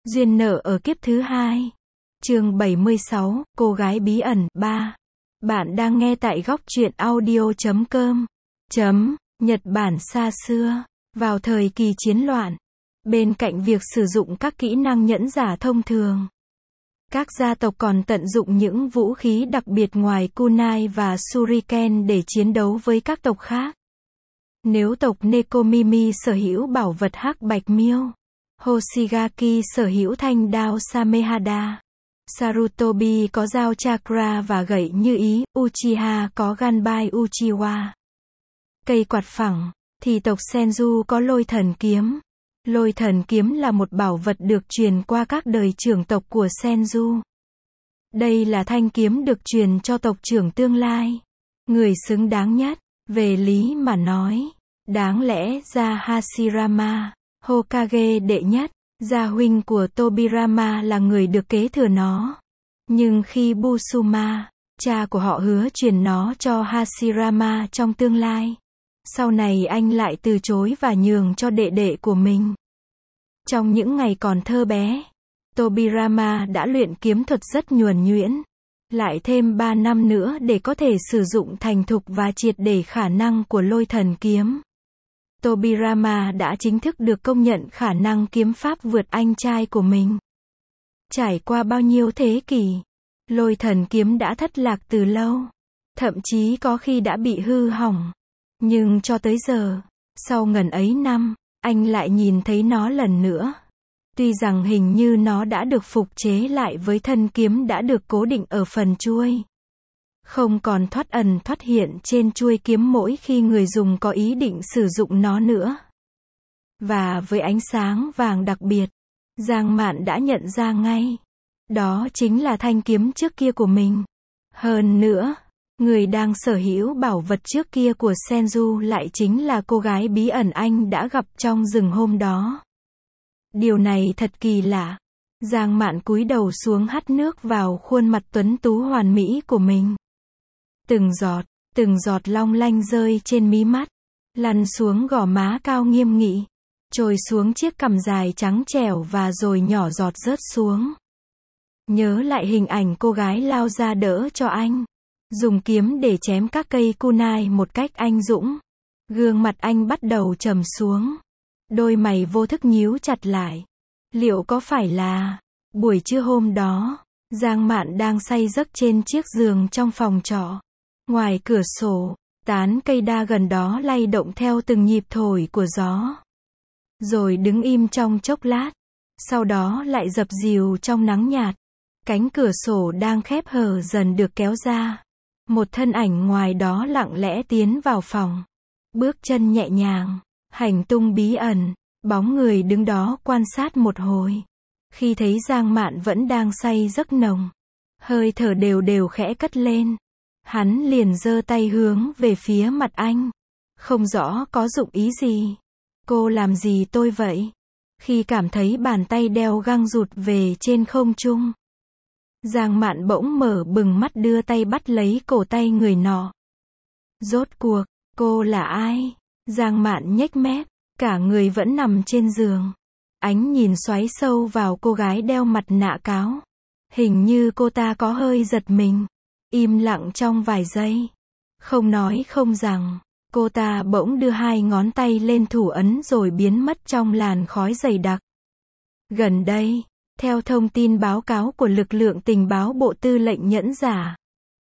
Duyên nợ ở kiếp thứ hai. Chương 76, cô gái bí ẩn 3. Bạn đang nghe tại góc truyện audio.com. Nhật Bản xa xưa, vào thời kỳ chiến loạn, bên cạnh việc sử dụng các kỹ năng nhẫn giả thông thường, các gia tộc còn tận dụng những vũ khí đặc biệt ngoài kunai và shuriken để chiến đấu với các tộc khác. Nếu tộc Nekomimi sở hữu bảo vật hắc bạch miêu, Hoshigaki sở hữu thanh đao Samehada, Sarutobi có dao chakra và gậy như ý, Uchiha có Ganbai Uchiwa, cây quạt phẳng, thì tộc Senju có lôi thần kiếm. Lôi thần kiếm là một bảo vật được truyền qua các đời trưởng tộc của Senju. Đây là thanh kiếm được truyền cho tộc trưởng tương lai, người xứng đáng nhất. Về lý mà nói, đáng lẽ ra Hashirama, Hokage đệ nhất, gia huynh của Tobirama là người được kế thừa nó. Nhưng khi Busuma, cha của họ hứa truyền nó cho Hashirama trong tương lai, sau này anh lại từ chối và nhường cho đệ đệ của mình. Trong những ngày còn thơ bé, Tobirama đã luyện kiếm thuật rất nhuần nhuyễn. Lại thêm 3 năm nữa để có thể sử dụng thành thục và triệt để khả năng của lôi thần kiếm. Tobirama đã chính thức được công nhận khả năng kiếm pháp vượt anh trai của mình. Trải qua bao nhiêu thế kỷ, lôi thần kiếm đã thất lạc từ lâu. Thậm chí có khi đã bị hư hỏng. Nhưng cho tới giờ, sau ngần ấy năm, anh lại nhìn thấy nó lần nữa. Tuy rằng hình như nó đã được phục chế lại với thân kiếm đã được cố định ở phần chuôi, không còn thoát ẩn thoát hiện trên chuôi kiếm mỗi khi người dùng có ý định sử dụng nó nữa. Và với ánh sáng vàng đặc biệt, Giang Mạn đã nhận ra ngay, đó chính là thanh kiếm trước kia của mình. Hơn nữa, người đang sở hữu bảo vật trước kia của Senju lại chính là cô gái bí ẩn anh đã gặp trong rừng hôm đó. Điều này thật kỳ lạ. Giang Mạn cúi đầu xuống hắt nước vào khuôn mặt tuấn tú hoàn mỹ của mình. Từng giọt long lanh rơi trên mí mắt, lăn xuống gò má cao nghiêm nghị, trồi xuống chiếc cằm dài trắng trẻo và rồi nhỏ giọt rớt xuống. Nhớ lại hình ảnh cô gái lao ra đỡ cho anh, dùng kiếm để chém các cây kunai một cách anh dũng. Gương mặt anh bắt đầu trầm xuống. Đôi mày vô thức nhíu chặt lại. Liệu có phải là buổi trưa hôm đó, Giang Mạn đang say giấc trên chiếc giường trong phòng trọ. Ngoài cửa sổ, tán cây đa gần đó lay động theo từng nhịp thổi của gió. Rồi đứng im trong chốc lát, sau đó lại dập dìu trong nắng nhạt. Cánh cửa sổ đang khép hờ dần được kéo ra. Một thân ảnh ngoài đó lặng lẽ tiến vào phòng. Bước chân nhẹ nhàng, hành tung bí ẩn, bóng người đứng đó quan sát một hồi. Khi thấy Giang Mạn vẫn đang say giấc nồng, hơi thở đều đều khẽ cất lên, hắn liền giơ tay hướng về phía mặt anh. Không rõ có dụng ý gì. Cô làm gì tôi vậy? Khi cảm thấy bàn tay đeo găng rụt về trên không trung, Giang Mạn bỗng mở bừng mắt đưa tay bắt lấy cổ tay người nọ. Rốt cuộc, cô là ai? Giang Mạn nhếch mép, cả người vẫn nằm trên giường. Ánh nhìn xoáy sâu vào cô gái đeo mặt nạ cáo. Hình như cô ta có hơi giật mình. Im lặng trong vài giây. Không nói không rằng, cô ta bỗng đưa 2 ngón tay lên thủ ấn rồi biến mất trong làn khói dày đặc. Gần đây, theo thông tin báo cáo của lực lượng tình báo Bộ Tư lệnh Nhẫn giả,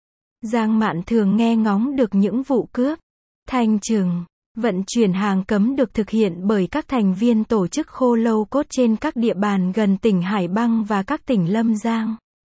Giang Mạn thường nghe ngóng được những vụ cướp, thanh trừng, vận chuyển hàng cấm được thực hiện bởi các thành viên tổ chức Khô Lâu Cốt trên các địa bàn gần tỉnh Hải Băng và các tỉnh Lâm Giang,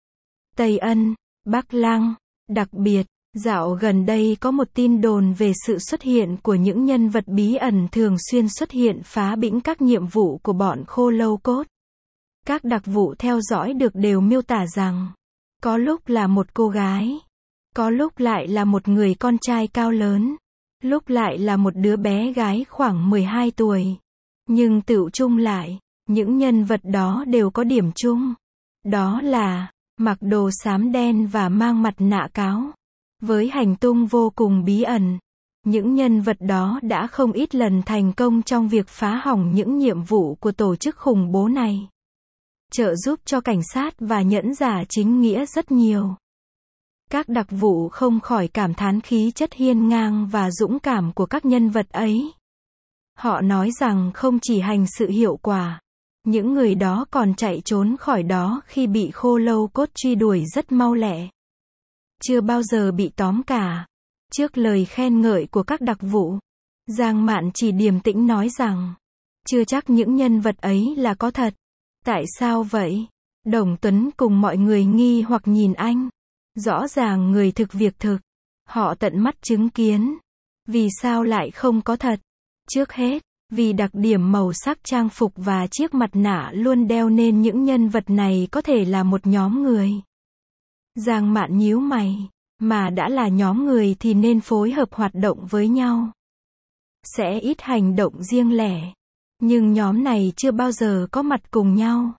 Tây Ân, Bắc Lăng. Đặc biệt, dạo gần đây có một tin đồn về sự xuất hiện của những nhân vật bí ẩn thường xuyên xuất hiện phá bĩnh các nhiệm vụ của bọn Khô Lâu Cốt. Các đặc vụ theo dõi được đều miêu tả rằng, có lúc là một cô gái, có lúc lại là một người con trai cao lớn, lúc lại là một đứa bé gái khoảng 12 tuổi. Nhưng tựu chung lại, những nhân vật đó đều có điểm chung. Đó là, mặc đồ xám đen và mang mặt nạ cáo. Với hành tung vô cùng bí ẩn, những nhân vật đó đã không ít lần thành công trong việc phá hỏng những nhiệm vụ của tổ chức khủng bố này. trợ giúp cho cảnh sát và nhẫn giả chính nghĩa rất nhiều. Các đặc vụ không khỏi cảm thán khí chất hiên ngang và dũng cảm của các nhân vật ấy. Họ nói rằng không chỉ hành sự hiệu quả, những người đó còn chạy trốn khỏi đó khi bị khô lâu cốt truy đuổi rất mau lẹ. Chưa bao giờ bị tóm cả. Trước lời khen ngợi của các đặc vụ, Giang Mạn chỉ điềm tĩnh nói rằng, chưa chắc những nhân vật ấy là có thật. Tại sao vậy? Đồng Tuấn cùng mọi người nghi hoặc nhìn anh. Rõ ràng người thực việc thực. Họ tận mắt chứng kiến. Vì sao lại không có thật? Trước hết, vì đặc điểm màu sắc trang phục và chiếc mặt nạ luôn đeo nên những nhân vật này có thể là một nhóm người. Giang Mạn nhíu mày. Mà đã là nhóm người thì nên phối hợp hoạt động với nhau. Sẽ ít hành động riêng lẻ. Nhưng nhóm này chưa bao giờ có mặt cùng nhau.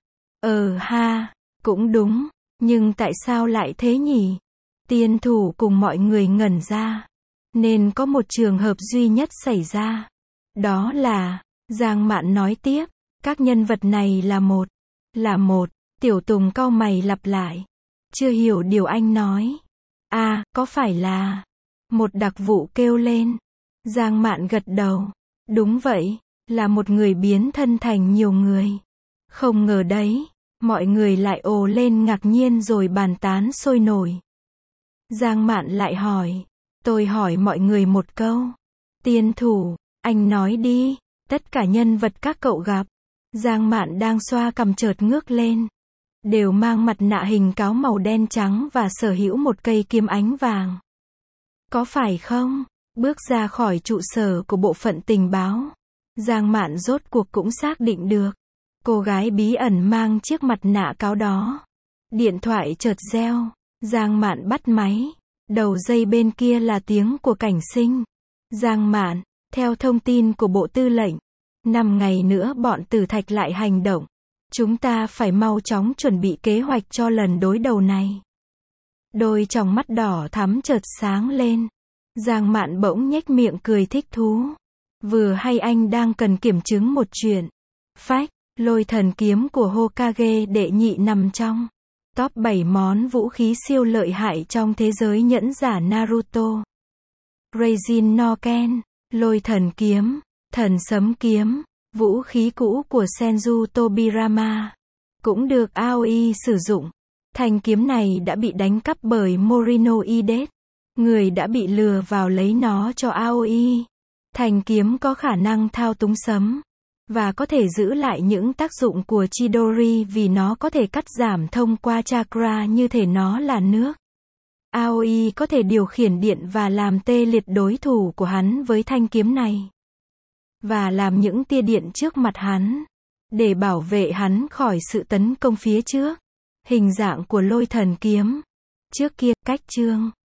Ha, cũng đúng. Nhưng tại sao lại thế nhỉ? Tiên thủ cùng mọi người ngẩn ra. Nên có một trường hợp duy nhất xảy ra. Đó là, Giang Mạn nói tiếp, các nhân vật này là một, Tiểu Tùng cau mày lặp lại. Chưa hiểu điều anh nói. Có phải là, một đặc vụ kêu lên. Giang Mạn gật đầu. Đúng vậy, là một người biến thân thành nhiều người. Không ngờ đấy, mọi người lại ồ lên ngạc nhiên rồi bàn tán sôi nổi. Giang Mạn lại hỏi, tôi hỏi mọi người một câu. Tiên thủ, anh nói đi, tất cả nhân vật các cậu gặp. Giang Mạn đang xoa cằm chợt ngước lên. Đều mang mặt nạ hình cáo màu đen trắng và sở hữu một cây kiếm ánh vàng. Có phải không? Bước ra khỏi trụ sở của bộ phận tình báo. Giang Mạn rốt cuộc cũng xác định được. Cô gái bí ẩn mang chiếc mặt nạ cáo đó. Điện thoại chợt reo. Giang Mạn bắt máy. Đầu dây bên kia là tiếng của cảnh sinh. Giang Mạn, theo thông tin của Bộ Tư lệnh, 5 ngày nữa bọn Tử Thạch lại hành động. Chúng ta phải mau chóng chuẩn bị kế hoạch cho lần đối đầu này. Đôi tròng mắt đỏ thắm chợt sáng lên. Giang Mạn bỗng nhếch miệng cười thích thú. Vừa hay anh đang cần kiểm chứng một chuyện. Phách, lôi thần kiếm của Hokage đệ nhị nằm trong top 7 món vũ khí siêu lợi hại trong thế giới nhẫn giả Naruto. Raijin no Ken, lôi thần kiếm, thần sấm kiếm, vũ khí cũ của Senju Tobirama, cũng được Aoi sử dụng. Thanh kiếm này đã bị đánh cắp bởi Morino Idet. Người đã bị lừa vào lấy nó cho Aoi. Thanh kiếm có khả năng thao túng sấm, và có thể giữ lại những tác dụng của Chidori vì nó có thể cắt giảm thông qua chakra như thể nó là nước. Aoi có thể điều khiển điện và làm tê liệt đối thủ của hắn với thanh kiếm này. Và làm những tia điện trước mặt hắn, để bảo vệ hắn khỏi sự tấn công phía trước. Hình dạng của lôi thần kiếm. Trước kia, cách chương